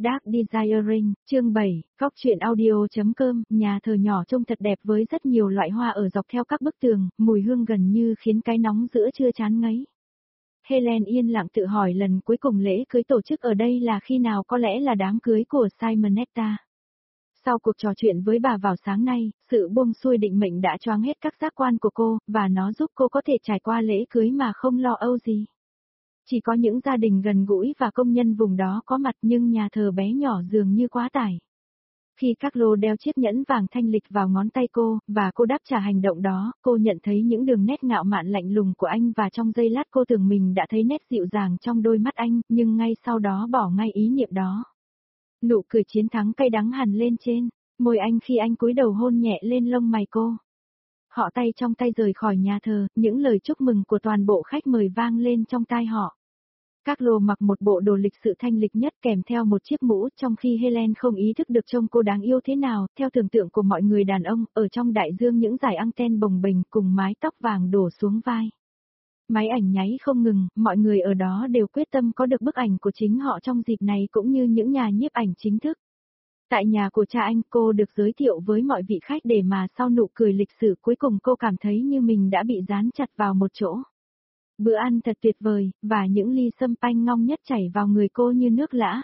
Dark Desiring, chương 7, Góc truyện audio.com, nhà thờ nhỏ trông thật đẹp với rất nhiều loại hoa ở dọc theo các bức tường, mùi hương gần như khiến cái nóng giữa trưa chán ngấy. Helen yên lặng tự hỏi lần cuối cùng lễ cưới tổ chức ở đây là khi nào, có lẽ là đám cưới của Simonetta. Sau cuộc trò chuyện với bà vào sáng nay, sự buông xuôi định mệnh đã choáng hết các giác quan của cô, và nó giúp cô có thể trải qua lễ cưới mà không lo âu gì. Chỉ có những gia đình gần gũi và công nhân vùng đó có mặt, nhưng nhà thờ bé nhỏ dường như quá tải. Khi Carlo đeo chiếc nhẫn vàng thanh lịch vào ngón tay cô, và cô đáp trả hành động đó, cô nhận thấy những đường nét ngạo mạn lạnh lùng của anh, và trong giây lát cô tưởng mình đã thấy nét dịu dàng trong đôi mắt anh, nhưng ngay sau đó bỏ ngay ý niệm đó. Nụ cười chiến thắng cay đắng hằn lên trên môi anh khi anh cúi đầu hôn nhẹ lên lông mày cô. Họ tay trong tay rời khỏi nhà thờ, những lời chúc mừng của toàn bộ khách mời vang lên trong tai họ. Carlo mặc một bộ đồ lịch sự thanh lịch nhất kèm theo một chiếc mũ, trong khi Helen không ý thức được trông cô đáng yêu thế nào. Theo tưởng tượng của mọi người đàn ông, ở trong đại dương những dải anten bồng bềnh cùng mái tóc vàng đổ xuống vai. Máy ảnh nháy không ngừng, mọi người ở đó đều quyết tâm có được bức ảnh của chính họ trong dịp này, cũng như những nhà nhiếp ảnh chính thức. Tại nhà của cha anh, cô được giới thiệu với mọi vị khách để mà sau nụ cười lịch sử cuối cùng cô cảm thấy như mình đã bị dán chặt vào một chỗ. Bữa ăn thật tuyệt vời, và những ly sâm panh ngon nhất chảy vào người cô như nước lã.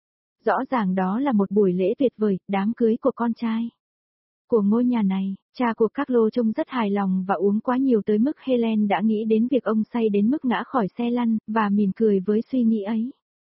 Rõ ràng đó là một buổi lễ tuyệt vời, đám cưới của con trai của ngôi nhà này. Cha của Carlo trông rất hài lòng và uống quá nhiều tới mức Helen đã nghĩ đến việc ông say đến mức ngã khỏi xe lăn, và mỉm cười với suy nghĩ ấy.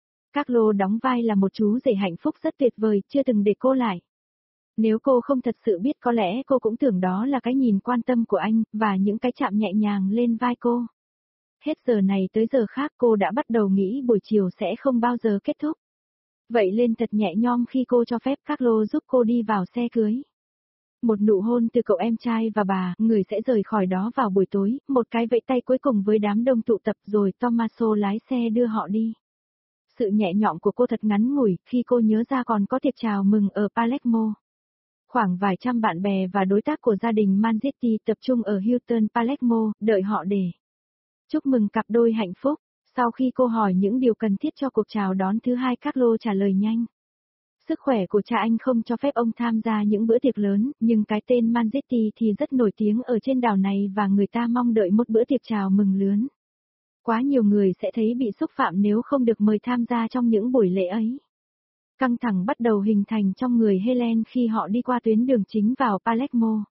Carlo đóng vai là một chú rể hạnh phúc rất tuyệt vời, chưa từng để cô lại. Nếu cô không thật sự biết, có lẽ cô cũng tưởng đó là cái nhìn quan tâm của anh, và những cái chạm nhẹ nhàng lên vai cô. Hết giờ này tới giờ khác cô đã bắt đầu nghĩ buổi chiều sẽ không bao giờ kết thúc. Vậy lên thật nhẹ nhõm khi cô cho phép Carlo giúp cô đi vào xe cưới. Một nụ hôn từ cậu em trai và bà, người sẽ rời khỏi đó vào buổi tối, một cái vẫy tay cuối cùng với đám đông tụ tập, rồi Tommaso lái xe đưa họ đi. Sự nhẹ nhõm của cô thật ngắn ngủi, khi cô nhớ ra còn có tiệc chào mừng ở Palermo. Khoảng vài trăm bạn bè và đối tác của gia đình Manzetti tập trung ở Hilton Palermo, đợi họ để chúc mừng cặp đôi hạnh phúc. Sau khi cô hỏi những điều cần thiết cho cuộc chào đón thứ hai, Carlo trả lời nhanh. Sức khỏe của cha anh không cho phép ông tham gia những bữa tiệc lớn, nhưng cái tên Manzetti thì rất nổi tiếng ở trên đảo này, và người ta mong đợi một bữa tiệc chào mừng lớn. Quá nhiều người sẽ thấy bị xúc phạm nếu không được mời tham gia trong những buổi lễ ấy. Căng thẳng bắt đầu hình thành trong người Helen khi họ đi qua tuyến đường chính vào Palermo.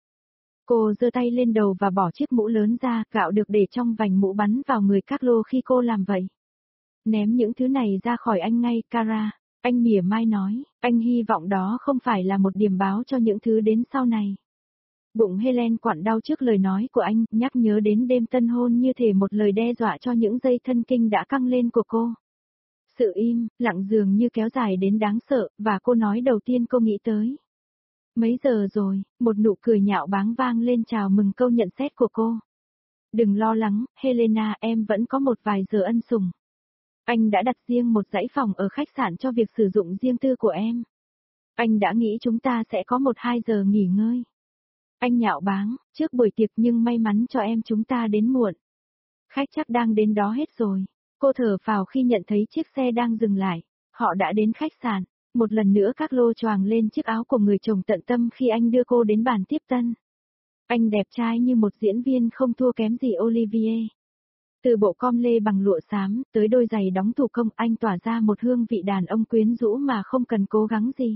Cô giơ tay lên đầu và bỏ chiếc mũ lớn ra, gạo được để trong vành mũ bắn vào người Carlo khi cô làm vậy. Ném những thứ này ra khỏi anh ngay, Cara. Anh mỉa mai nói, anh hy vọng đó không phải là một điểm báo cho những thứ đến sau này. Bụng Helen quặn đau trước lời nói của anh, nhắc nhớ đến đêm tân hôn như thể một lời đe dọa cho những dây thân kinh đã căng lên của cô. Sự im lặng dường như kéo dài đến đáng sợ, và cô nói đầu tiên cô nghĩ tới. Mấy giờ rồi, một nụ cười nhạo báng vang lên chào mừng câu nhận xét của cô. Đừng lo lắng, Helena, em vẫn có một vài giờ ân sủng. Anh đã đặt riêng một dãy phòng ở khách sạn cho việc sử dụng riêng tư của em. Anh đã nghĩ chúng ta sẽ có 1-2 giờ nghỉ ngơi. Anh nhạo báng, trước buổi tiệc, nhưng may mắn cho em chúng ta đến muộn. Khách chắc đang đến đó hết rồi. Cô thở phào khi nhận thấy chiếc xe đang dừng lại. Họ đã đến khách sạn. Một lần nữa Carlo choàng lên chiếc áo của người chồng tận tâm khi anh đưa cô đến bàn tiếp tân. Anh đẹp trai như một diễn viên không thua kém gì Olivier. Từ bộ com lê bằng lụa xám, tới đôi giày đóng thủ công, anh tỏa ra một hương vị đàn ông quyến rũ mà không cần cố gắng gì.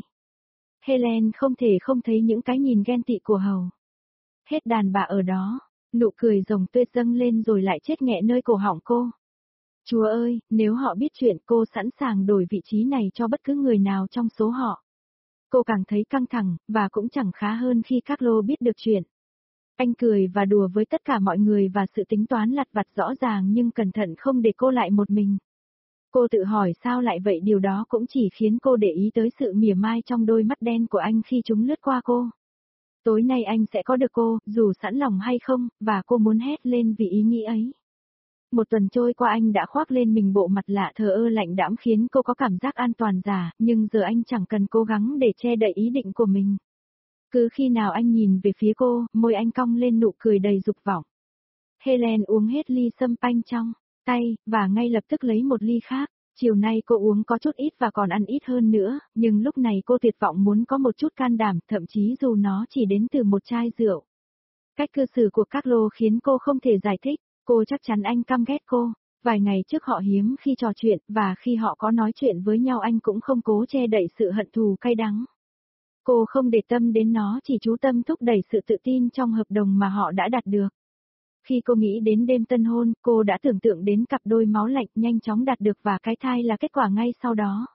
Helen không thể không thấy những cái nhìn ghen tị của hầu hết đàn bà ở đó. Nụ cười rồng tuyết dâng lên rồi lại chết nghẹ nơi cổ họng cô. Chúa ơi, nếu họ biết chuyện, cô sẵn sàng đổi vị trí này cho bất cứ người nào trong số họ. Cô càng thấy căng thẳng, và cũng chẳng khá hơn khi Carlo biết được chuyện. Anh cười và đùa với tất cả mọi người, và sự tính toán lặt vặt rõ ràng nhưng cẩn thận không để cô lại một mình. Cô tự hỏi sao lại vậy, điều đó cũng chỉ khiến cô để ý tới sự mỉa mai trong đôi mắt đen của anh khi chúng lướt qua cô. Tối nay anh sẽ có được cô, dù sẵn lòng hay không, và cô muốn hét lên vì ý nghĩ ấy. Một tuần trôi qua anh đã khoác lên mình bộ mặt lạ thờ ơ lạnh đãng khiến cô có cảm giác an toàn giả, nhưng giờ anh chẳng cần cố gắng để che đậy ý định của mình. Cứ khi nào anh nhìn về phía cô, môi anh cong lên nụ cười đầy dục vọng. Helen uống hết ly sâm panh trong tay, và ngay lập tức lấy một ly khác. Chiều nay cô uống có chút ít và còn ăn ít hơn nữa, nhưng lúc này cô tuyệt vọng muốn có một chút can đảm, thậm chí dù nó chỉ đến từ một chai rượu. Cách cư xử của Carlo khiến cô không thể giải thích, cô chắc chắn anh căm ghét cô. Vài ngày trước họ hiếm khi trò chuyện, và khi họ có nói chuyện với nhau anh cũng không cố che đậy sự hận thù cay đắng. Cô không để tâm đến nó, chỉ chú tâm thúc đẩy sự tự tin trong hợp đồng mà họ đã đạt được. Khi cô nghĩ đến đêm tân hôn, cô đã tưởng tượng đến cặp đôi máu lạnh nhanh chóng đạt được và cái thai là kết quả ngay sau đó.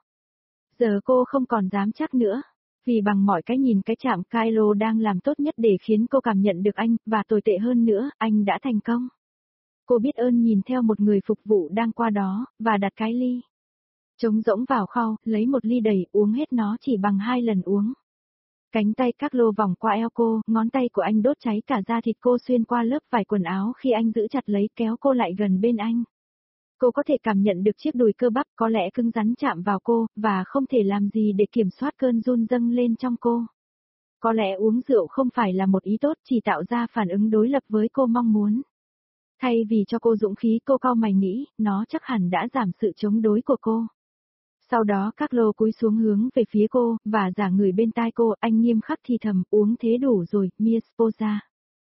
Giờ cô không còn dám chắc nữa. Vì bằng mọi cái nhìn cái chạm Kylo đang làm tốt nhất để khiến cô cảm nhận được anh, và tồi tệ hơn nữa, anh đã thành công. Cô biết ơn nhìn theo một người phục vụ đang qua đó, và đặt cái ly trống rỗng vào kho, lấy một ly đầy, uống hết nó chỉ bằng 2 lần uống. Cánh tay Carlo vòng qua eo cô, ngón tay của anh đốt cháy cả da thịt cô xuyên qua lớp vải quần áo khi anh giữ chặt lấy kéo cô lại gần bên anh. Cô có thể cảm nhận được chiếc đùi cơ bắp có lẽ cứng rắn chạm vào cô, và không thể làm gì để kiểm soát cơn run dâng lên trong cô. Có lẽ uống rượu không phải là một ý tốt, chỉ tạo ra phản ứng đối lập với cô mong muốn. Thay vì cho cô dũng khí, cô cau mày nghĩ, nó chắc hẳn đã giảm sự chống đối của cô. Sau đó Carlo cúi xuống hướng về phía cô, và giả người bên tai cô, anh nghiêm khắc thì thầm, uống thế đủ rồi, mia sposa.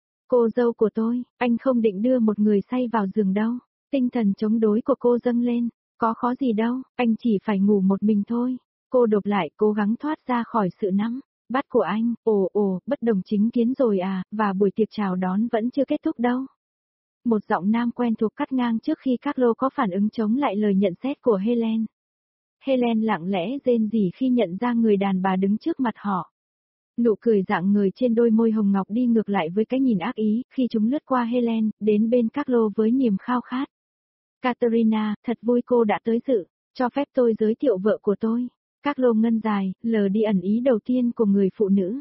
Cô dâu của tôi, anh không định đưa một người say vào giường đâu. Tinh thần chống đối của cô dâng lên, có khó gì đâu, anh chỉ phải ngủ một mình thôi. Cô đột lại, cố gắng thoát ra khỏi sự nắm bắt của anh, bất đồng chính kiến rồi à, và buổi tiệc chào đón vẫn chưa kết thúc đâu. Một giọng nam quen thuộc cắt ngang trước khi Carlo có phản ứng chống lại lời nhận xét của Helen. Helen lặng lẽ rên rỉ khi nhận ra người đàn bà đứng trước mặt họ. Nụ cười dạng người trên đôi môi hồng ngọc đi ngược lại với cái nhìn ác ý, khi chúng lướt qua Helen, đến bên Carlo với niềm khao khát. Caterina, thật vui cô đã tới dự, cho phép tôi giới thiệu vợ của tôi. Carlo ngân dài, lờ đi ẩn ý đầu tiên của người phụ nữ.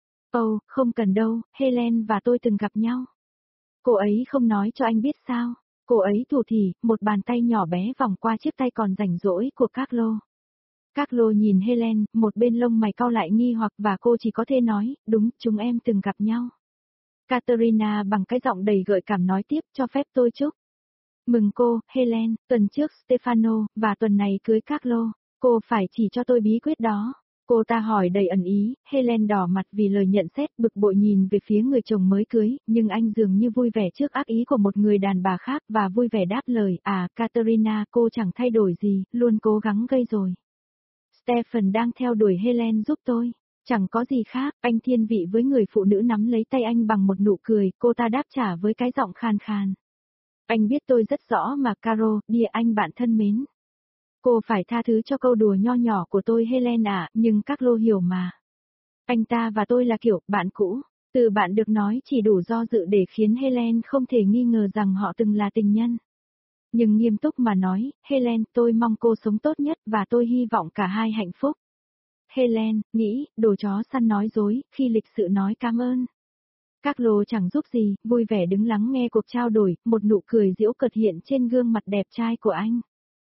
Không cần đâu, Helen và tôi từng gặp nhau. Cô ấy không nói cho anh biết sao. Cô ấy thủ thỉ, một bàn tay nhỏ bé vòng qua chiếc tay còn rảnh rỗi của Carlo. Carlo nhìn Helen, một bên lông mày cau lại nghi hoặc và cô chỉ có thể nói, đúng, chúng em từng gặp nhau. Caterina bằng cái giọng đầy gợi cảm nói tiếp, cho phép tôi chúc mừng cô, Helen, tuần trước Stefano, và tuần này cưới Carlo. Cô phải chỉ cho tôi bí quyết đó. Cô ta hỏi đầy ẩn ý, Helen đỏ mặt vì lời nhận xét, bực bội nhìn về phía người chồng mới cưới, nhưng anh dường như vui vẻ trước ác ý của một người đàn bà khác và vui vẻ đáp lời, Caterina, cô chẳng thay đổi gì, luôn cố gắng gây rồi. Stephen đang theo đuổi Helen giúp tôi. Chẳng có gì khác, anh thiên vị với người phụ nữ nắm lấy tay anh bằng một nụ cười, cô ta đáp trả với cái giọng khàn khàn. Anh biết tôi rất rõ mà Caro, đi anh bạn thân mến. Cô phải tha thứ cho câu đùa nho nhỏ của tôi Helen ạ, nhưng các lô hiểu mà. Anh ta và tôi là kiểu bạn cũ, từ bạn được nói chỉ đủ do dự để khiến Helen không thể nghi ngờ rằng họ từng là tình nhân. Nhưng nghiêm túc mà nói, Helen, tôi mong cô sống tốt nhất và tôi hy vọng cả hai hạnh phúc. Helen, nghĩ, đồ chó săn nói dối, khi lịch sự nói cảm ơn. Các lô chẳng giúp gì, vui vẻ đứng lắng nghe cuộc trao đổi, một nụ cười giễu cợt hiện trên gương mặt đẹp trai của anh.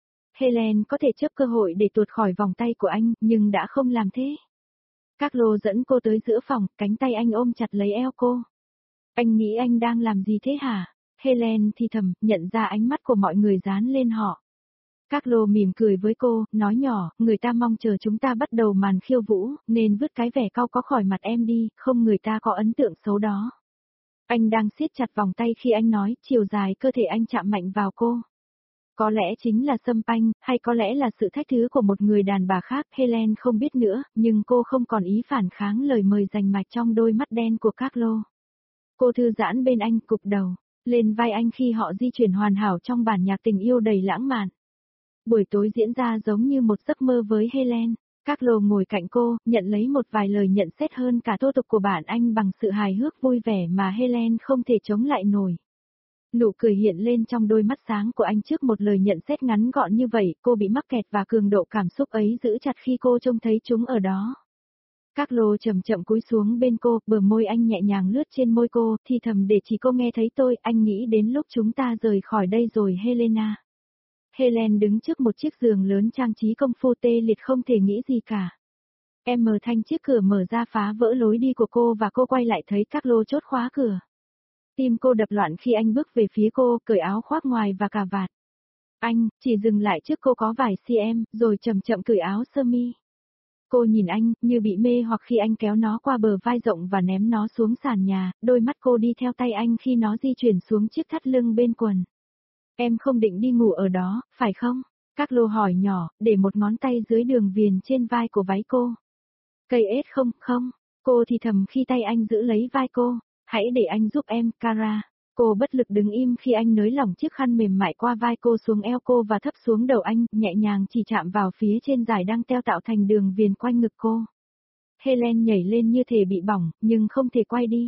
Helen có thể chấp cơ hội để tuột khỏi vòng tay của anh, nhưng đã không làm thế. Các lô dẫn cô tới giữa phòng, cánh tay anh ôm chặt lấy eo cô. Anh nghĩ anh đang làm gì thế hả? Helen thì thầm, nhận ra ánh mắt của mọi người dán lên họ. Các lô mỉm cười với cô, nói nhỏ, người ta mong chờ chúng ta bắt đầu màn khiêu vũ, nên vứt cái vẻ cau có khỏi mặt em đi, không người ta có ấn tượng xấu đó. Anh đang siết chặt vòng tay khi anh nói, chiều dài cơ thể anh chạm mạnh vào cô. Có lẽ chính là xâm panh, hay có lẽ là sự thách thứ của một người đàn bà khác, Helen không biết nữa, nhưng cô không còn ý phản kháng lời mời rành mạch trong đôi mắt đen của Carlo. Cô thư giãn bên anh, cụp đầu lên vai anh khi họ di chuyển hoàn hảo trong bản nhạc tình yêu đầy lãng mạn. Buổi tối diễn ra giống như một giấc mơ với Helen. Carlo ngồi cạnh cô, nhận lấy một vài lời nhận xét hơn cả thô tục của bạn anh bằng sự hài hước vui vẻ mà Helen không thể chống lại nổi. Nụ cười hiện lên trong đôi mắt sáng của anh trước một lời nhận xét ngắn gọn như vậy, cô bị mắc kẹt và cường độ cảm xúc ấy giữ chặt khi cô trông thấy chúng ở đó. Carlo chậm chậm cúi xuống bên cô, bờ môi anh nhẹ nhàng lướt trên môi cô, thì thầm để chỉ cô nghe thấy tôi, anh nghĩ đến lúc chúng ta rời khỏi đây rồi Helena. Helen đứng trước một chiếc giường lớn trang trí công phu tê liệt không thể nghĩ gì cả. Em mở thanh chiếc cửa mở ra phá vỡ lối đi của cô và cô quay lại thấy Carlo chốt khóa cửa. Tim cô đập loạn khi anh bước về phía cô, cởi áo khoác ngoài và cà vạt. Anh, chỉ dừng lại trước cô có vài cm, rồi chậm chậm cởi áo sơ mi. Cô nhìn anh, như bị mê hoặc khi anh kéo nó qua bờ vai rộng và ném nó xuống sàn nhà, đôi mắt cô đi theo tay anh khi nó di chuyển xuống chiếc thắt lưng bên quần. Em không định đi ngủ ở đó, phải không? Các lô hỏi nhỏ, để một ngón tay dưới đường viền trên vai của váy cô. Cây ếch không, không. Cô thì thầm khi tay anh giữ lấy vai cô. Hãy để anh giúp em, Kara. Cô bất lực đứng im khi anh nới lỏng chiếc khăn mềm mại qua vai cô xuống eo cô và thấp xuống đầu anh, nhẹ nhàng chỉ chạm vào phía trên dải đang teo tạo thành đường viền quanh ngực cô. Helen nhảy lên như thể bị bỏng, nhưng không thể quay đi.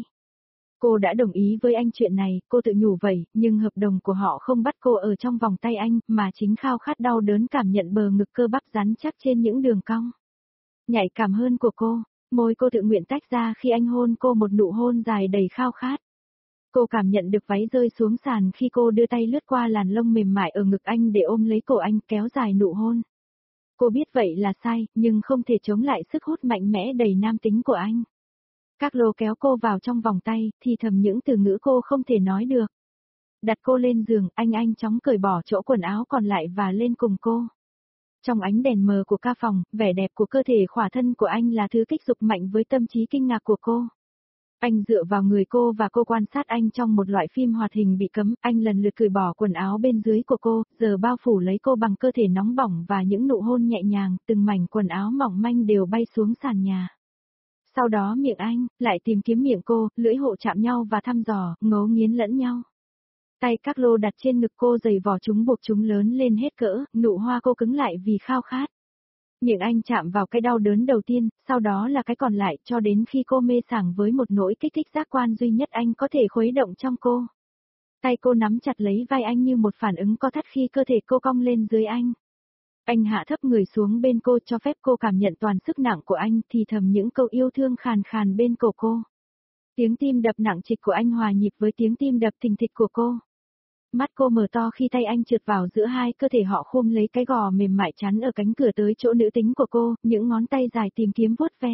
Cô đã đồng ý với anh chuyện này, cô tự nhủ vậy, nhưng hợp đồng của họ không bắt cô ở trong vòng tay anh, mà chính khao khát đau đớn cảm nhận bờ ngực cơ bắp rắn chắc trên những đường cong. Nhạy cảm hơn của cô, môi cô tự nguyện tách ra khi anh hôn cô một nụ hôn dài đầy khao khát. Cô cảm nhận được váy rơi xuống sàn khi cô đưa tay lướt qua làn lông mềm mại ở ngực anh để ôm lấy cổ anh kéo dài nụ hôn. Cô biết vậy là sai, nhưng không thể chống lại sức hút mạnh mẽ đầy nam tính của anh. Các lô kéo cô vào trong vòng tay, thì thầm những từ ngữ cô không thể nói được. Đặt cô lên giường, anh chóng cởi bỏ chỗ quần áo còn lại và lên cùng cô. Trong ánh đèn mờ của ca phòng, vẻ đẹp của cơ thể khỏa thân của anh là thứ kích dục mạnh với tâm trí kinh ngạc của cô. Anh dựa vào người cô và cô quan sát anh trong một loại phim hoạt hình bị cấm, anh lần lượt cởi bỏ quần áo bên dưới của cô, giờ bao phủ lấy cô bằng cơ thể nóng bỏng và những nụ hôn nhẹ nhàng, từng mảnh quần áo mỏng manh đều bay xuống sàn nhà. Sau đó miệng anh, lại tìm kiếm miệng cô, lưỡi hộ chạm nhau và thăm dò, ngấu nghiến lẫn nhau. Tay các lô đặt trên ngực cô giày vò chúng buộc chúng lớn lên hết cỡ, nụ hoa cô cứng lại vì khao khát. Miệng anh chạm vào cái đau đớn đầu tiên, sau đó là cái còn lại cho đến khi cô mê sảng với một nỗi kích thích giác quan duy nhất anh có thể khuấy động trong cô. Tay cô nắm chặt lấy vai anh như một phản ứng co thắt khi cơ thể cô cong lên dưới anh. Anh hạ thấp người xuống bên cô cho phép cô cảm nhận toàn sức nặng của anh thì thầm những câu yêu thương khàn khàn bên cổ cô. Tiếng tim đập nặng trịch của anh hòa nhịp với tiếng tim đập thình thịch của cô. Mắt cô mở to khi tay anh trượt vào giữa hai cơ thể họ khum lấy cái gò mềm mại chắn ở cánh cửa tới chỗ nữ tính của cô, những ngón tay dài tìm kiếm vuốt ve.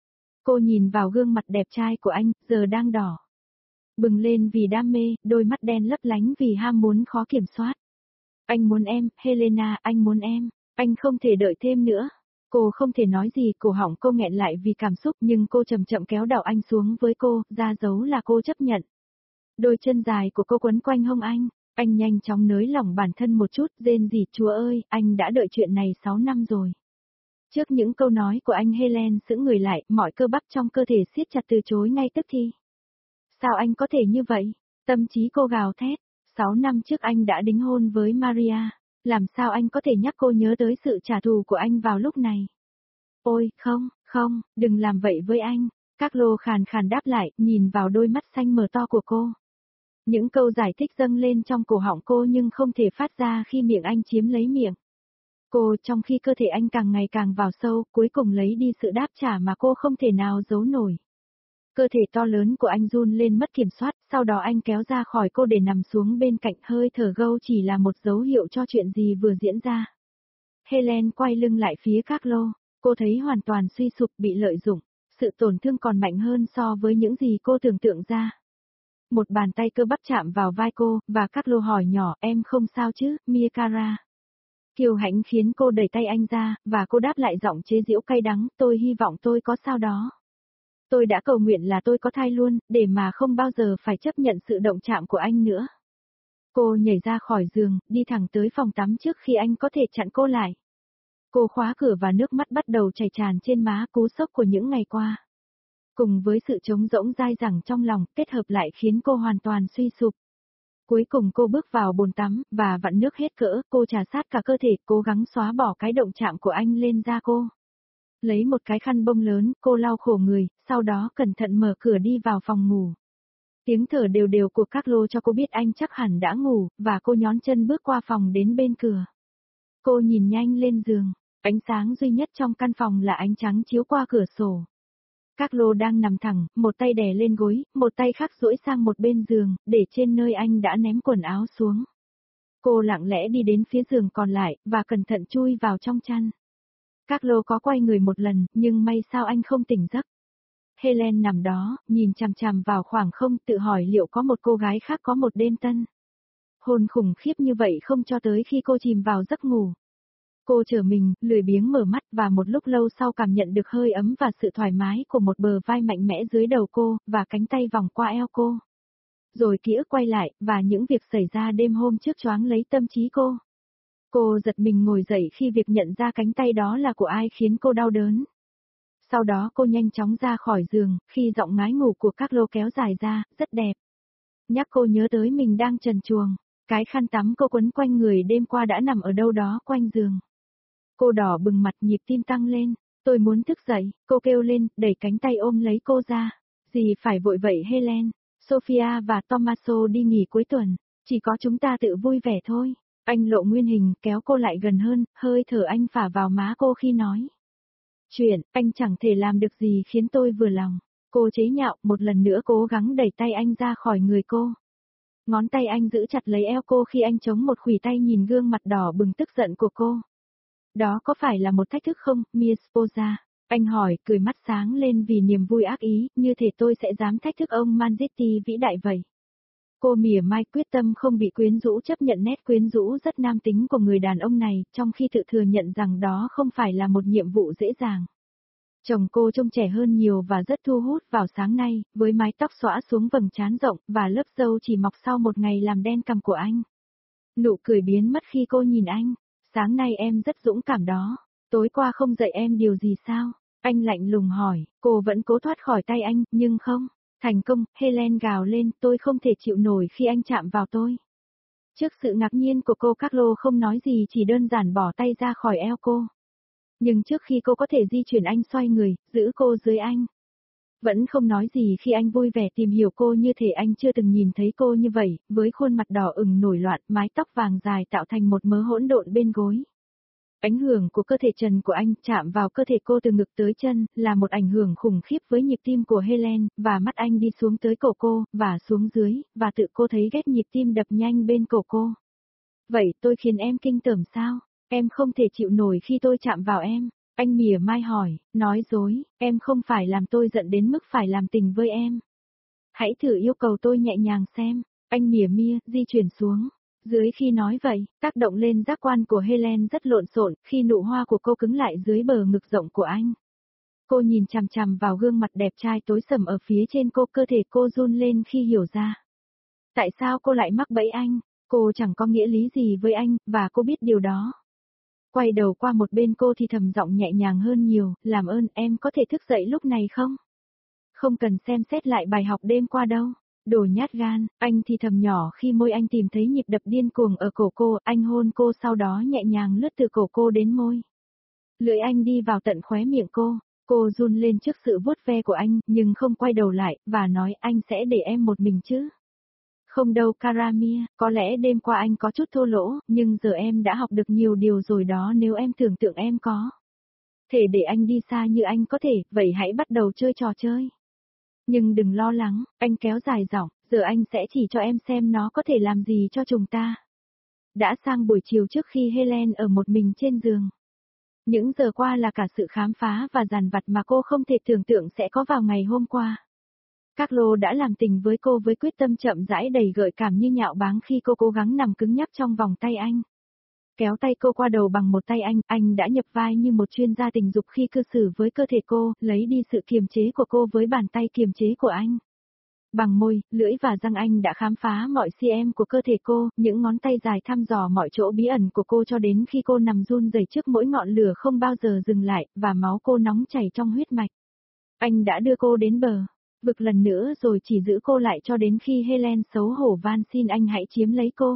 Cô nhìn vào gương mặt đẹp trai của anh, giờ đang đỏ bừng lên vì đam mê, đôi mắt đen lấp lánh vì ham muốn khó kiểm soát. Anh muốn em, Helena, anh muốn em, anh không thể đợi thêm nữa. Cô không thể nói gì, cổ họng cô nghẹn lại vì cảm xúc nhưng cô chậm chậm kéo đầu anh xuống với cô, ra dấu là cô chấp nhận. Đôi chân dài của cô quấn quanh hông anh nhanh chóng nới lỏng bản thân một chút, rên rỉ, Chúa ơi, anh đã đợi chuyện này 6 năm rồi. Trước những câu nói của anh Helen sững người lại, mọi cơ bắp trong cơ thể siết chặt từ chối ngay tức thì. Sao anh có thể như vậy? Tâm trí cô gào thét, 6 năm trước anh đã đính hôn với Maria, làm sao anh có thể nhắc cô nhớ tới sự trả thù của anh vào lúc này? Ôi, không, đừng làm vậy với anh. Các lô khàn khàn đáp lại, nhìn vào đôi mắt xanh mờ to của cô. Những câu giải thích dâng lên trong cổ họng cô nhưng không thể phát ra khi miệng anh chiếm lấy miệng. Cô trong khi cơ thể anh càng ngày càng vào sâu, cuối cùng lấy đi sự đáp trả mà cô không thể nào giấu nổi. Cơ thể to lớn của anh run lên mất kiểm soát, sau đó anh kéo ra khỏi cô để nằm xuống bên cạnh, hơi thở gâu chỉ là một dấu hiệu cho chuyện gì vừa diễn ra. Helen quay lưng lại phía Carlo, cô thấy hoàn toàn suy sụp, bị lợi dụng, sự tổn thương còn mạnh hơn so với những gì cô tưởng tượng ra. Một bàn tay cơ bắp chạm vào vai cô, và Carlo hỏi nhỏ, em không sao chứ, Miyakara. Kiêu hãnh khiến cô đẩy tay anh ra, và cô đáp lại giọng chế giễu cay đắng, tôi hy vọng tôi có sao đó. Tôi đã cầu nguyện là tôi có thai luôn, để mà không bao giờ phải chấp nhận sự động chạm của anh nữa. Cô nhảy ra khỏi giường, đi thẳng tới phòng tắm trước khi anh có thể chặn cô lại. Cô khóa cửa và nước mắt bắt đầu chảy tràn trên má, cú sốc của những ngày qua. Cùng với sự trống rỗng dai dẳng trong lòng, kết hợp lại khiến cô hoàn toàn suy sụp. Cuối cùng cô bước vào bồn tắm, và vặn nước hết cỡ, cô trà sát cả cơ thể, cố gắng xóa bỏ cái động chạm của anh lên da cô. Lấy một cái khăn bông lớn, cô lau khổ người, sau đó cẩn thận mở cửa đi vào phòng ngủ. Tiếng thở đều đều của Carlo cho cô biết anh chắc hẳn đã ngủ, và cô nhón chân bước qua phòng đến bên cửa. Cô nhìn nhanh lên giường, ánh sáng duy nhất trong căn phòng là ánh trắng chiếu qua cửa sổ. Carlo đang nằm thẳng, một tay đè lên gối, một tay khác duỗi sang một bên giường, để trên nơi anh đã ném quần áo xuống. Cô lặng lẽ đi đến phía giường còn lại, và cẩn thận chui vào trong chăn. Carlo có quay người một lần, nhưng may sao anh không tỉnh giấc. Helen nằm đó, nhìn chằm chằm vào khoảng không, tự hỏi liệu có một cô gái khác có một đêm tân. Hôn khủng khiếp như vậy không cho tới khi cô chìm vào giấc ngủ. Cô trở mình, lười biếng mở mắt và một lúc lâu sau cảm nhận được hơi ấm và sự thoải mái của một bờ vai mạnh mẽ dưới đầu cô, và cánh tay vòng qua eo cô. Rồi ký ức quay lại, và những việc xảy ra đêm hôm trước choáng lấy tâm trí cô. Cô giật mình ngồi dậy khi việc nhận ra cánh tay đó là của ai khiến cô đau đớn. Sau đó cô nhanh chóng ra khỏi giường, khi giọng ngái ngủ của Carlo kéo dài ra, rất đẹp. Nhắc cô nhớ tới mình đang trần truồng, cái khăn tắm cô quấn quanh người đêm qua đã nằm ở đâu đó quanh giường. Cô đỏ bừng mặt, nhịp tim tăng lên, tôi muốn thức dậy, cô kêu lên, đẩy cánh tay ôm lấy cô ra. Gì phải vội vậy Helen, Sophia và Tommaso đi nghỉ cuối tuần, chỉ có chúng ta tự vui vẻ thôi. Anh lộ nguyên hình, kéo cô lại gần hơn, hơi thở anh phả vào má cô khi nói. Chuyện, anh chẳng thể làm được gì khiến tôi vừa lòng. Cô chế nhạo, một lần nữa cố gắng đẩy tay anh ra khỏi người cô. Ngón tay anh giữ chặt lấy eo cô khi anh chống một khuỷu tay nhìn gương mặt đỏ bừng tức giận của cô. Đó có phải là một thách thức không, Mia Sposa? Anh hỏi, cười mắt sáng lên vì niềm vui ác ý, như thể tôi sẽ dám thách thức ông Manzetti vĩ đại vậy. Cô mỉa mai quyết tâm không bị quyến rũ, chấp nhận nét quyến rũ rất nam tính của người đàn ông này, trong khi tự thừa nhận rằng đó không phải là một nhiệm vụ dễ dàng. Chồng cô trông trẻ hơn nhiều và rất thu hút vào sáng nay, với mái tóc xõa xuống vầng trán rộng, và lớp râu chỉ mọc sau một ngày làm đen cằm của anh. Nụ cười biến mất khi cô nhìn anh. Sáng nay em rất dũng cảm đó. Tối qua không dạy em điều gì sao? Anh lạnh lùng hỏi, cô vẫn cố thoát khỏi tay anh, nhưng không. Thành công, Helen gào lên, tôi không thể chịu nổi khi anh chạm vào tôi. Trước sự ngạc nhiên của cô, Carlo không nói gì, chỉ đơn giản bỏ tay ra khỏi eo cô. Nhưng trước khi cô có thể di chuyển, anh xoay người, giữ cô dưới anh. Vẫn không nói gì khi anh vui vẻ tìm hiểu cô như thể anh chưa từng nhìn thấy cô như vậy, với khuôn mặt đỏ ửng nổi loạn, mái tóc vàng dài tạo thành một mớ hỗn độn bên gối. Ảnh hưởng của cơ thể trần của anh chạm vào cơ thể cô từ ngực tới chân, là một ảnh hưởng khủng khiếp với nhịp tim của Helen, và mắt anh đi xuống tới cổ cô, và xuống dưới, và tự cô thấy ghét nhịp tim đập nhanh bên cổ cô. Vậy tôi khiến em kinh tởm sao? Em không thể chịu nổi khi tôi chạm vào em. Anh mỉa mai hỏi, nói dối, em không phải làm tôi giận đến mức phải làm tình với em. Hãy thử yêu cầu tôi nhẹ nhàng xem. Anh mỉa mia, di chuyển xuống. Dưới khi nói vậy, tác động lên giác quan của Helen rất lộn xộn, khi nụ hoa của cô cứng lại dưới bờ ngực rộng của anh. Cô nhìn chằm chằm vào gương mặt đẹp trai tối sầm ở phía trên cô, cơ thể cô run lên khi hiểu ra. Tại sao cô lại mắc bẫy anh? Cô chẳng có nghĩa lý gì với anh, và cô biết điều đó. Quay đầu qua một bên, cô thì thầm giọng nhẹ nhàng hơn nhiều, làm ơn em có thể thức dậy lúc này không? Không cần xem xét lại bài học đêm qua đâu. Đồ nhát gan, anh thì thầm nhỏ khi môi anh tìm thấy nhịp đập điên cuồng ở cổ cô, anh hôn cô, sau đó nhẹ nhàng lướt từ cổ cô đến môi. Lưỡi anh đi vào tận khóe miệng cô run lên trước sự vuốt ve của anh, nhưng không quay đầu lại, và nói anh sẽ để em một mình chứ. Không đâu Caramia, có lẽ đêm qua anh có chút thô lỗ, nhưng giờ em đã học được nhiều điều rồi đó, nếu em tưởng tượng em có thể để anh đi xa như anh có thể, vậy hãy bắt đầu chơi trò chơi. Nhưng đừng lo lắng, anh kéo dài giọng, giờ anh sẽ chỉ cho em xem nó có thể làm gì cho chúng ta. Đã sang buổi chiều trước khi Helen ở một mình trên giường. Những giờ qua là cả sự khám phá và dằn vặt mà cô không thể tưởng tượng sẽ có vào ngày hôm qua. Carlo đã làm tình với cô với quyết tâm chậm rãi, đầy gợi cảm như nhạo báng khi cô cố gắng nằm cứng nhắc trong vòng tay anh. Kéo tay cô qua đầu bằng một tay anh đã nhập vai như một chuyên gia tình dục khi cư xử với cơ thể cô, lấy đi sự kiềm chế của cô với bàn tay kiềm chế của anh. Bằng môi, lưỡi và răng, anh đã khám phá mọi cm của cơ thể cô, những ngón tay dài thăm dò mọi chỗ bí ẩn của cô cho đến khi cô nằm run rẩy trước mỗi ngọn lửa không bao giờ dừng lại, và máu cô nóng chảy trong huyết mạch. Anh đã đưa cô đến bờ vực lần nữa rồi chỉ giữ cô lại cho đến khi Helen xấu hổ van xin anh hãy chiếm lấy cô.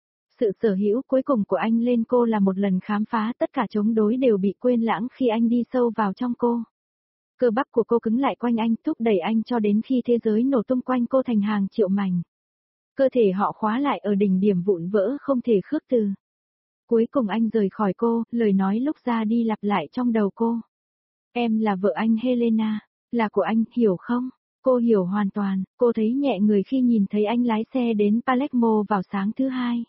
Sự sở hữu cuối cùng của anh lên cô là một lần khám phá, tất cả chống đối đều bị quên lãng khi anh đi sâu vào trong cô. Cơ bắp của cô cứng lại quanh anh, thúc đẩy anh cho đến khi thế giới nổ tung quanh cô thành hàng triệu mảnh. Cơ thể họ khóa lại ở đỉnh điểm vụn vỡ không thể khước từ. Cuối cùng anh rời khỏi cô, lời nói lúc ra đi lặp lại trong đầu cô. Em là vợ anh Helena, là của anh, hiểu không? Cô hiểu hoàn toàn, cô thấy nhẹ người khi nhìn thấy anh lái xe đến Palermo vào sáng thứ hai.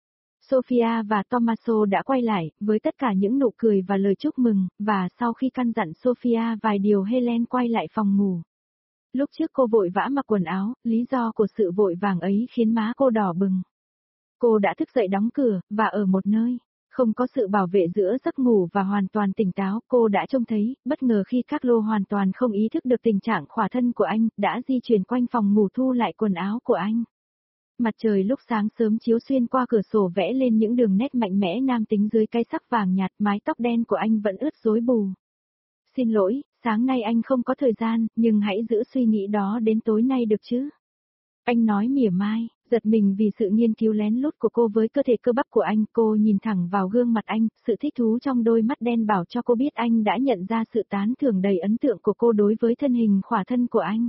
Sophia và Tommaso đã quay lại, với tất cả những nụ cười và lời chúc mừng, và sau khi căn dặn Sophia vài điều, Helen quay lại phòng ngủ. Lúc trước cô vội vã mặc quần áo, lý do của sự vội vàng ấy khiến má cô đỏ bừng. Cô đã thức dậy đóng cửa, và ở một nơi không có sự bảo vệ giữa giấc ngủ và hoàn toàn tỉnh táo, cô đã trông thấy, bất ngờ khi Carlo hoàn toàn không ý thức được tình trạng khỏa thân của anh, đã di chuyển quanh phòng ngủ thu lại quần áo của anh. Mặt trời lúc sáng sớm chiếu xuyên qua cửa sổ vẽ lên những đường nét mạnh mẽ nam tính dưới cái sắc vàng nhạt, mái tóc đen của anh vẫn ướt rối bù. Xin lỗi, sáng nay anh không có thời gian, nhưng hãy giữ suy nghĩ đó đến tối nay được chứ? Anh nói mỉa mai, giật mình vì sự nghiên cứu lén lút của cô với cơ thể cơ bắp của anh. Cô nhìn thẳng vào gương mặt anh, sự thích thú trong đôi mắt đen bảo cho cô biết anh đã nhận ra sự tán thưởng đầy ấn tượng của cô đối với thân hình khỏa thân của anh.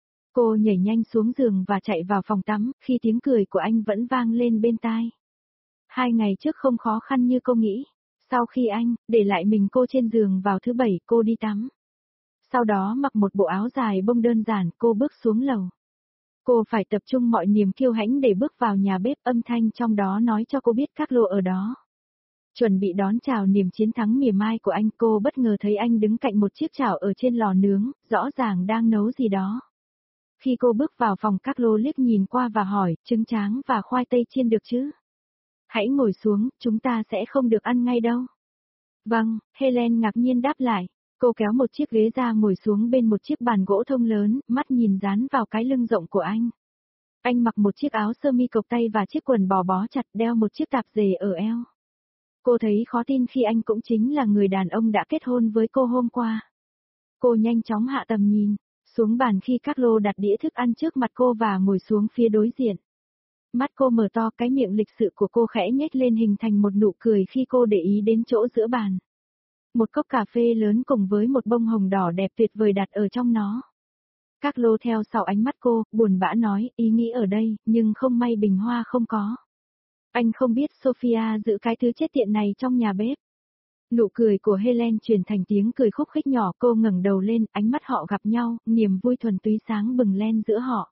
Cô nhảy nhanh xuống giường và chạy vào phòng tắm, khi tiếng cười của anh vẫn vang lên bên tai. 2 ngày trước không khó khăn như cô nghĩ. Sau khi anh để lại mình cô trên giường vào thứ Bảy, cô đi tắm. Sau đó mặc một bộ áo dài bông đơn giản, cô bước xuống lầu. Cô phải tập trung mọi niềm kiêu hãnh để bước vào nhà bếp, âm thanh trong đó nói cho cô biết Carlo ở đó. Chuẩn bị đón chào niềm chiến thắng mỉa mai của anh, cô bất ngờ thấy anh đứng cạnh một chiếc chảo ở trên lò nướng, rõ ràng đang nấu gì đó. Khi cô bước vào phòng, Carlo liếc nhìn qua và hỏi, trứng tráng và khoai tây chiên được chứ? Hãy ngồi xuống, chúng ta sẽ không được ăn ngay đâu. Vâng, Helen ngạc nhiên đáp lại. Cô kéo một chiếc ghế ra ngồi xuống bên một chiếc bàn gỗ thông lớn, mắt nhìn dán vào cái lưng rộng của anh. Anh mặc một chiếc áo sơ mi cộc tay và chiếc quần bò bó chặt, đeo một chiếc tạp dề ở eo. Cô thấy khó tin khi anh cũng chính là người đàn ông đã kết hôn với cô hôm qua. Cô nhanh chóng hạ tầm nhìn xuống bàn khi Carlo đặt đĩa thức ăn trước mặt cô và ngồi xuống phía đối diện. Mắt cô mở to, cái miệng lịch sự của cô khẽ nhếch lên hình thành một nụ cười khi cô để ý đến chỗ giữa bàn. Một cốc cà phê lớn cùng với một bông hồng đỏ đẹp tuyệt vời đặt ở trong nó. Carlo theo sau ánh mắt cô, buồn bã nói, ý nghĩ ở đây, nhưng không may bình hoa không có. Anh không biết Sophia giữ cái thứ chết tiện này trong nhà bếp. Nụ cười của Helen chuyển thành tiếng cười khúc khích nhỏ, cô ngẩng đầu lên, ánh mắt họ gặp nhau, niềm vui thuần túy sáng bừng lên giữa họ.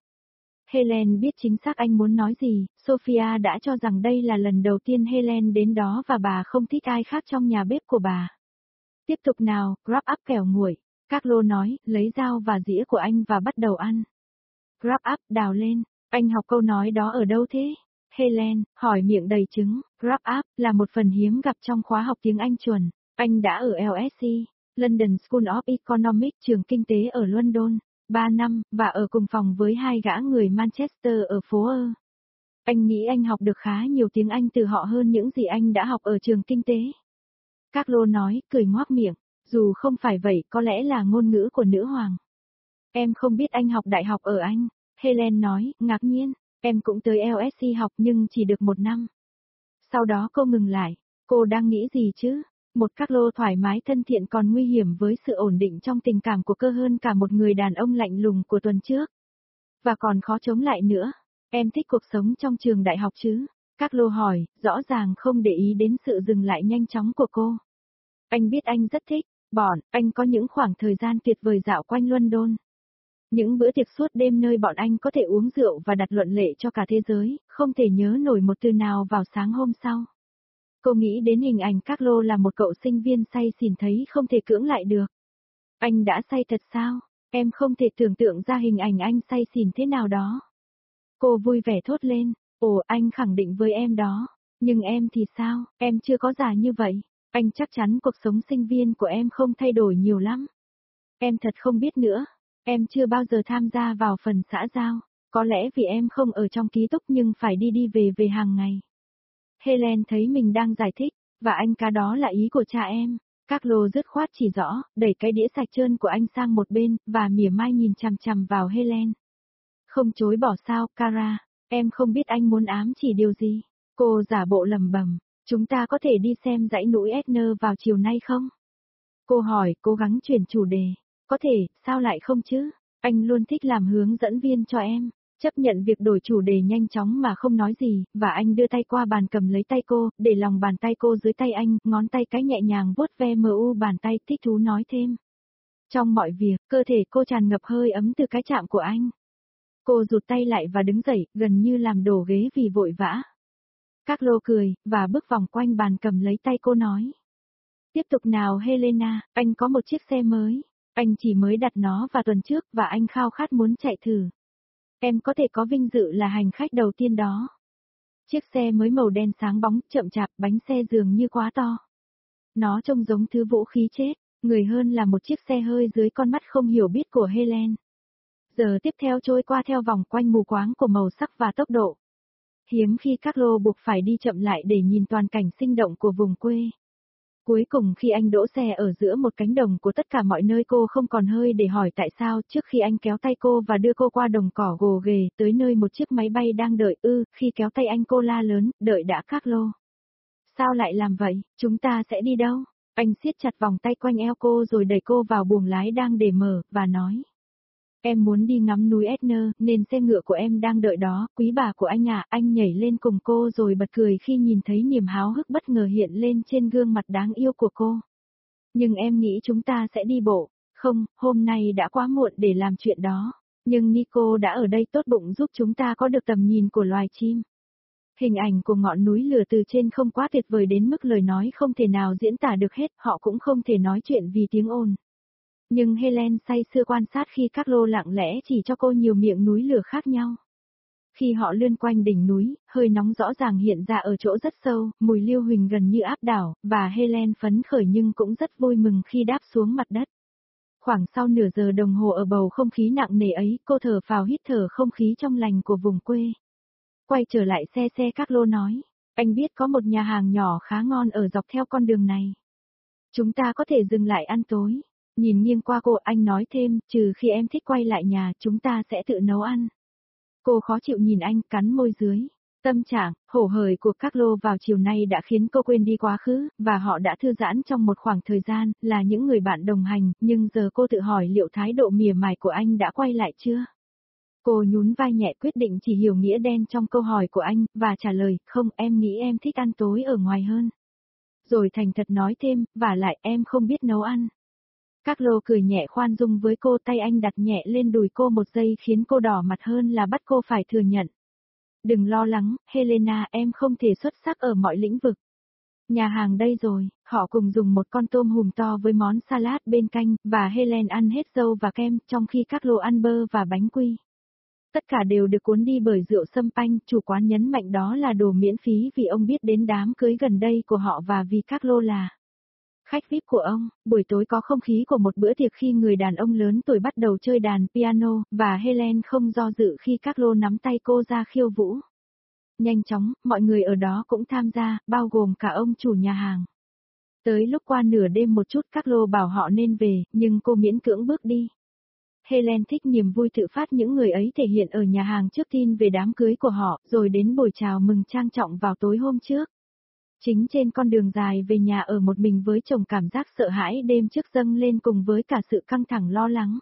Helen biết chính xác anh muốn nói gì, Sophia đã cho rằng đây là lần đầu tiên Helen đến đó và bà không thích ai khác trong nhà bếp của bà. Tiếp tục nào, wrap up kẻo nguội, Carlo nói, lấy dao và dĩa của anh và bắt đầu ăn. Wrap up, đào lên, anh học câu nói đó ở đâu thế? Helen, hỏi miệng đầy trứng, wrap up, là một phần hiếm gặp trong khóa học tiếng Anh chuẩn. Anh đã ở LSE, London School of Economics, trường kinh tế ở London, 3 năm, và ở cùng phòng với 2 gã người Manchester ở phố Ơ. Anh nghĩ anh học được khá nhiều tiếng Anh từ họ hơn những gì anh đã học ở trường kinh tế. Carlo nói, cười ngoác miệng, dù không phải vậy, có lẽ là ngôn ngữ của nữ hoàng. Em không biết anh học đại học ở Anh, Helen nói, ngạc nhiên, em cũng tới LSE học nhưng chỉ được 1 năm. Sau đó cô ngừng lại, cô đang nghĩ gì chứ? Một Carlo thoải mái thân thiện còn nguy hiểm với sự ổn định trong tình cảm của cơ hơn cả một người đàn ông lạnh lùng của tuần trước. Và còn khó chống lại nữa, em thích cuộc sống trong trường đại học chứ? Carlo hỏi, rõ ràng không để ý đến sự dừng lại nhanh chóng của cô. Anh biết anh rất thích, anh có những khoảng thời gian tuyệt vời dạo quanh London. Những bữa tiệc suốt đêm nơi bọn anh có thể uống rượu và đặt luận lệ cho cả thế giới, không thể nhớ nổi một từ nào vào sáng hôm sau. Cô nghĩ đến hình ảnh Carlo là một cậu sinh viên say xỉn thấy không thể cưỡng lại được. Anh đã say thật sao? Em không thể tưởng tượng ra hình ảnh anh say xỉn thế nào đó. Cô vui vẻ thốt lên, ồ anh khẳng định với em đó, nhưng em thì sao, em chưa có già như vậy. Anh chắc chắn cuộc sống sinh viên của em không thay đổi nhiều lắm. Em thật không biết nữa. Em chưa bao giờ tham gia vào phần xã giao. Có lẽ vì em không ở trong ký túc nhưng phải đi về hàng ngày. Helen thấy mình đang giải thích, và anh cá đó là ý của cha em. Carlo dứt khoát chỉ rõ, đẩy cái đĩa sạch trơn của anh sang một bên, và mỉa mai nhìn chằm chằm vào Helen. Không chối bỏ sao, Cara, em không biết anh muốn ám chỉ điều gì. Cô giả bộ lẩm bẩm. Chúng ta có thể đi xem dãy núi Etna vào chiều nay không? Cô hỏi, cố gắng chuyển chủ đề. Có thể, sao lại không chứ? Anh luôn thích làm hướng dẫn viên cho em. Chấp nhận việc đổi chủ đề nhanh chóng mà không nói gì, và anh đưa tay qua bàn cầm lấy tay cô, để lòng bàn tay cô dưới tay anh, ngón tay cái nhẹ nhàng vuốt ve bàn tay, thích thú nói thêm. Trong mọi việc, cơ thể cô tràn ngập hơi ấm từ cái chạm của anh. Cô rụt tay lại và đứng dậy, gần như làm đổ ghế vì vội vã. Carlo cười, và bước vòng quanh bàn cầm lấy tay cô nói. Tiếp tục nào Helena, anh có một chiếc xe mới. Anh chỉ mới đặt nó vào tuần trước và anh khao khát muốn chạy thử. Em có thể có vinh dự là hành khách đầu tiên đó. Chiếc xe mới màu đen sáng bóng, chậm chạp, bánh xe dường như quá to. Nó trông giống thứ vũ khí chết, người hơn là một chiếc xe hơi dưới con mắt không hiểu biết của Helen. Giờ tiếp theo trôi qua theo vòng quanh mù quáng của màu sắc và tốc độ. Hiếm khi Carlo buộc phải đi chậm lại để nhìn toàn cảnh sinh động của vùng quê. Cuối cùng khi anh đỗ xe ở giữa một cánh đồng của tất cả mọi nơi, cô không còn hơi để hỏi tại sao, trước khi anh kéo tay cô và đưa cô qua đồng cỏ gồ ghề tới nơi một chiếc máy bay đang đợi. Khi kéo tay anh cô la lớn, đợi đã Carlo. Sao lại làm vậy, chúng ta sẽ đi đâu? Anh siết chặt vòng tay quanh eo cô rồi đẩy cô vào buồng lái đang để mở, và nói. Em muốn đi ngắm núi Etna, nên xe ngựa của em đang đợi đó, quý bà của anh à. Anh nhảy lên cùng cô rồi bật cười khi nhìn thấy niềm háo hức bất ngờ hiện lên trên gương mặt đáng yêu của cô. Nhưng em nghĩ chúng ta sẽ đi bộ. Không, hôm nay đã quá muộn để làm chuyện đó. Nhưng Nico đã ở đây tốt bụng giúp chúng ta có được tầm nhìn của loài chim. Hình ảnh của ngọn núi lửa từ trên không quá tuyệt vời đến mức lời nói không thể nào diễn tả được hết, họ cũng không thể nói chuyện vì tiếng ồn. Nhưng Helen say sưa quan sát khi Carlo lặng lẽ chỉ cho cô nhiều miệng núi lửa khác nhau. Khi họ lướn quanh đỉnh núi, hơi nóng rõ ràng hiện ra ở chỗ rất sâu, mùi lưu huỳnh gần như áp đảo, và Helen phấn khởi nhưng cũng rất vui mừng khi đáp xuống mặt đất. Khoảng sau nửa giờ đồng hồ ở bầu không khí nặng nề ấy, cô thở phào hít thở không khí trong lành của vùng quê. Quay trở lại xe Carlo nói, anh biết có một nhà hàng nhỏ khá ngon ở dọc theo con đường này. Chúng ta có thể dừng lại ăn tối. Nhìn nghiêng qua cô, anh nói thêm, trừ khi em thích quay lại nhà, chúng ta sẽ tự nấu ăn. Cô khó chịu nhìn anh, cắn môi dưới. Tâm trạng, hổ hởi của Carlo vào chiều nay đã khiến cô quên đi quá khứ, và họ đã thư giãn trong một khoảng thời gian, là những người bạn đồng hành, nhưng giờ cô tự hỏi liệu thái độ mỉa mai của anh đã quay lại chưa? Cô nhún vai nhẹ quyết định chỉ hiểu nghĩa đen trong câu hỏi của anh, và trả lời, không, em nghĩ em thích ăn tối ở ngoài hơn. Rồi thành thật nói thêm, vả lại em không biết nấu ăn. Carlo cười nhẹ khoan dung với cô, tay anh đặt nhẹ lên đùi cô một giây khiến cô đỏ mặt hơn là bắt cô phải thừa nhận. Đừng lo lắng, Helena, em không thể xuất sắc ở mọi lĩnh vực. Nhà hàng đây rồi, họ cùng dùng một con tôm hùm to với món salad bên canh, và Helen ăn hết dâu và kem, trong khi Carlo ăn bơ và bánh quy. Tất cả đều được cuốn đi bởi rượu sâm panh, chủ quán nhấn mạnh đó là đồ miễn phí vì ông biết đến đám cưới gần đây của họ và vì Carlo là khách VIP của ông. Buổi tối có không khí của một bữa tiệc khi người đàn ông lớn tuổi bắt đầu chơi đàn piano, và Helen không do dự khi Carlo nắm tay cô ra khiêu vũ. Nhanh chóng, mọi người ở đó cũng tham gia, bao gồm cả ông chủ nhà hàng. Tới lúc qua nửa đêm một chút Carlo bảo họ nên về, nhưng cô miễn cưỡng bước đi. Helen thích niềm vui tự phát những người ấy thể hiện ở nhà hàng trước tin về đám cưới của họ, rồi đến buổi chào mừng trang trọng vào tối hôm trước. Chính trên con đường dài về nhà ở một mình với chồng, cảm giác sợ hãi đêm trước dâng lên cùng với cả sự căng thẳng lo lắng.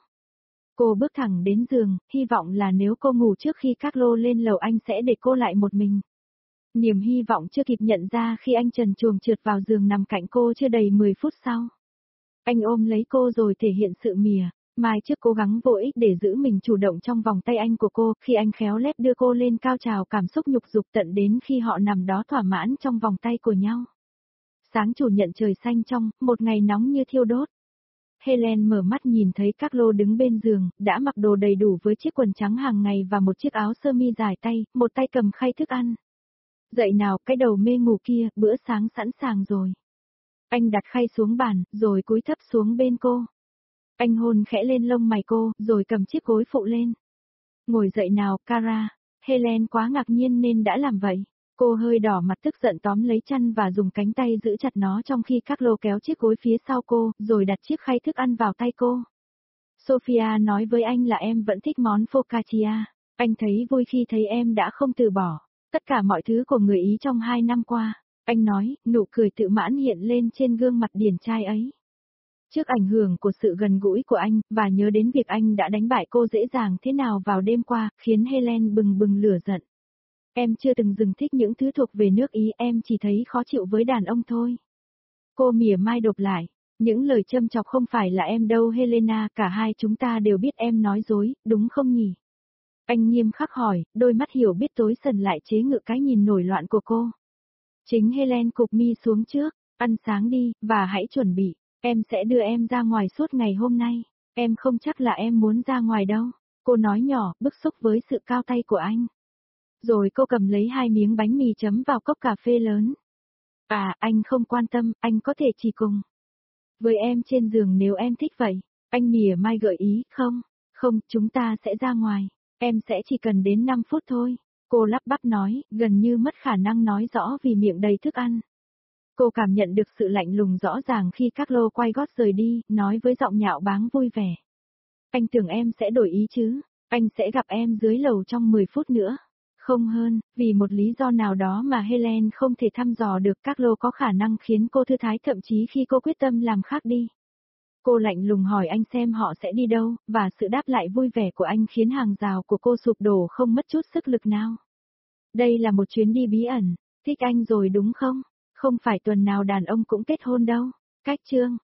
Cô bước thẳng đến giường, hy vọng là nếu cô ngủ trước khi Carlo lên lầu anh sẽ để cô lại một mình. Niềm hy vọng chưa kịp nhận ra khi anh trần truồng trượt vào giường nằm cạnh cô chưa đầy 10 phút sau. Anh ôm lấy cô rồi thể hiện sự mỉa mai trước, cố gắng vô ích để giữ mình chủ động trong vòng tay anh của cô, khi anh khéo léo đưa cô lên cao trào cảm xúc nhục dục tận đến khi họ nằm đó thỏa mãn trong vòng tay của nhau. Sáng chủ nhật trời xanh trong, một ngày nóng như thiêu đốt. Helen mở mắt nhìn thấy Carlo đứng bên giường, đã mặc đồ đầy đủ với chiếc quần trắng hàng ngày và một chiếc áo sơ mi dài tay, một tay cầm khay thức ăn. Dậy nào, cái đầu mê ngủ kia, bữa sáng sẵn sàng rồi. Anh đặt khay xuống bàn, rồi cúi thấp xuống bên cô. Anh hôn khẽ lên lông mày cô, rồi cầm chiếc gối phụ lên. Ngồi dậy nào, Cara. Helen quá ngạc nhiên nên đã làm vậy. Cô hơi đỏ mặt tức giận tóm lấy chăn và dùng cánh tay giữ chặt nó trong khi Carlo kéo chiếc gối phía sau cô, rồi đặt chiếc khay thức ăn vào tay cô. Sophia nói với anh là em vẫn thích món focaccia. Anh thấy vui khi thấy em đã không từ bỏ tất cả mọi thứ của người Ý trong 2 năm qua. Anh nói, nụ cười tự mãn hiện lên trên gương mặt điển trai ấy. Trước ảnh hưởng của sự gần gũi của anh, và nhớ đến việc anh đã đánh bại cô dễ dàng thế nào vào đêm qua, khiến Helen bừng bừng lửa giận. Em chưa từng dừng thích những thứ thuộc về nước Ý, em chỉ thấy khó chịu với đàn ông thôi. Cô mỉa mai đột lại, những lời châm chọc không phải là em đâu Helena, cả hai chúng ta đều biết em nói dối, đúng không nhỉ? Anh nghiêm khắc hỏi, đôi mắt hiểu biết tối sần lại chế ngự cái nhìn nổi loạn của cô. Chính Helen cụp mi xuống trước, ăn sáng đi, và hãy chuẩn bị. Em sẽ đưa em ra ngoài suốt ngày hôm nay. Em không chắc là em muốn ra ngoài đâu. Cô nói nhỏ, bức xúc với sự cao tay của anh. Rồi cô cầm lấy 2 miếng bánh mì chấm vào cốc cà phê lớn. À, anh không quan tâm, anh có thể chỉ cùng với em trên giường nếu em thích vậy. Anh mỉa mai gợi ý, không, không, chúng ta sẽ ra ngoài. Em sẽ chỉ cần đến 5 phút thôi. Cô lắp bắp nói, gần như mất khả năng nói rõ vì miệng đầy thức ăn. Cô cảm nhận được sự lạnh lùng rõ ràng khi Carlo quay gót rời đi, nói với giọng nhạo báng vui vẻ. Anh tưởng em sẽ đổi ý chứ, anh sẽ gặp em dưới lầu trong 10 phút nữa. Không hơn, vì một lý do nào đó mà Helen không thể thăm dò được Carlo có khả năng khiến cô thư thái thậm chí khi cô quyết tâm làm khác đi. Cô lạnh lùng hỏi anh xem họ sẽ đi đâu, và sự đáp lại vui vẻ của anh khiến hàng rào của cô sụp đổ không mất chút sức lực nào. Đây là một chuyến đi bí ẩn, thích anh rồi đúng không? Không phải tuần nào đàn ông cũng kết hôn đâu. Cách chương